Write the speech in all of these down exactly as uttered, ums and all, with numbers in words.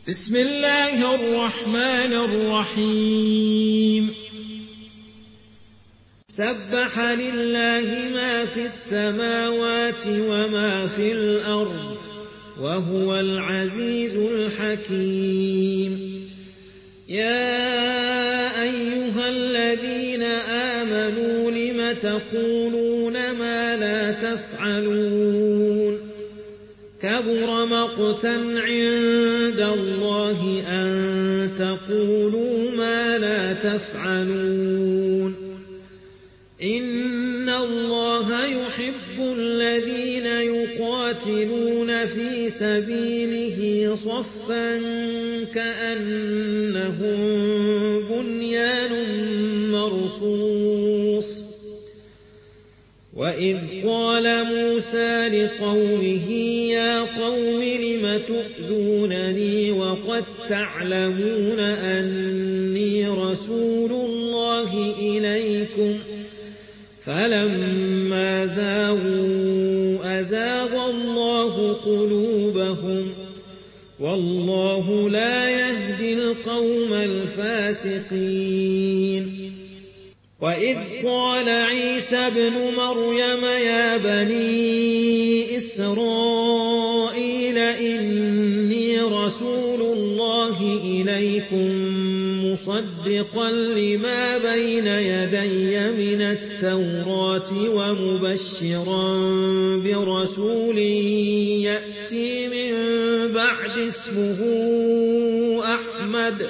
بسم الله الرحمن الرحيم سبح لله ما في السماوات وما في الأرض وهو العزيز الحكيم يا أيها الذين آمنوا لم تقولون ما لا تفعلون كبر مقتا عند الله أن تقولوا ما لا تفعلون إن الله يحب الذين يقاتلون في سبيله صفا كأنهم بنيان مرصوص وإذ قال موسى لقومه يا قوم لم تؤذونني وقد تعلمون أني رسول الله إليكم فلما زاغوا أزاغ الله قلوبهم والله لا يهدي القوم الفاسقين وإذ قال عيسى ابن مريم يا بني إسرائيل إني رسول الله إليكم مصدقا لما بين يدي من التوراة ومبشرا برسول يأتي من بعد اسمه أحمد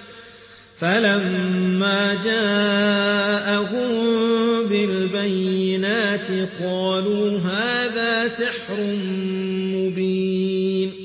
فلما جاءهم بالبينات قالوا هذا سحر مبين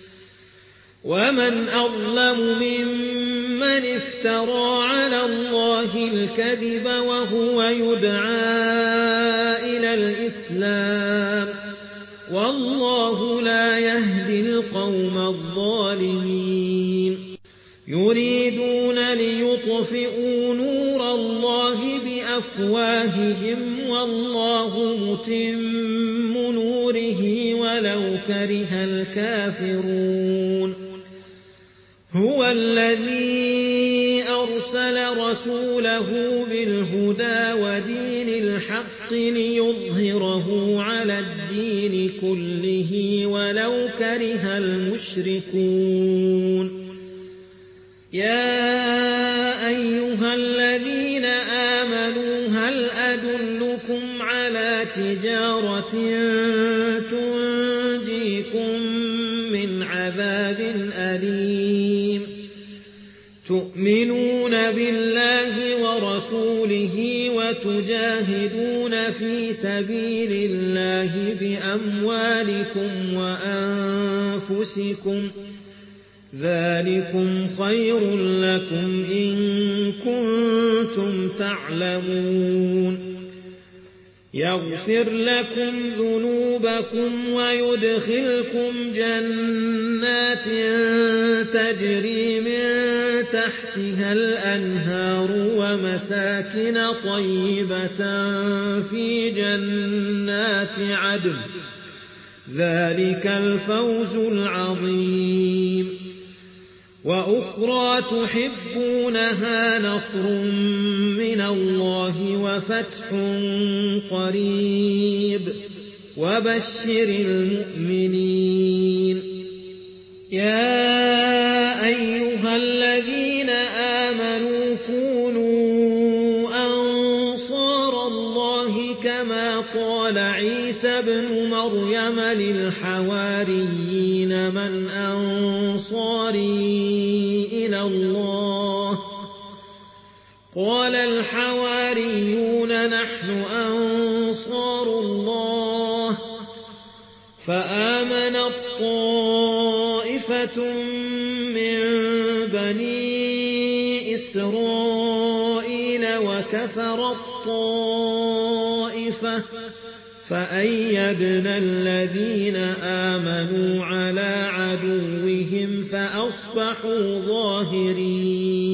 ومن أظلم ممن افترى على الله الكذب وهو يدعى إلى الإسلام والله لا يهدي القوم الظالمين يريدون ليطفئوا نور الله بأفواههم والله متم نوره ولو كره الكافرون هو الذي أرسل رسوله بالهدى ودين الحق ليظهره على الدين كله ولو كره المشركون يا أيها الذين آمنوا هل أدلكم على تجارة تنجيكم من عذاب أليم تؤمنون بالله ورسوله وتجاهدون في سبيل الله بأموالكم وأنفسكم ذلكم خير لكم إن كنتم تعلمون يغفر لكم ذنوبكم ويدخلكم جنات تجري من تحتها الأنهار ومساكن طيبة في جنات عدن ذلك الفوز العظيم وأخرى تحبونها نصر من الله وفتح قريب وبشر المؤمنين يا أيها الذين آمنوا كونوا أنصار الله كما قال عيسى ابن مريم للحواريين من أنصاري إلى الله قال الحواريون نحن أنصار الله فآمن الطائفة من بني إسرائيل وكفر الطائفة فأيدنا الذين آمنوا على عدوهم فأصبحوا ظاهرين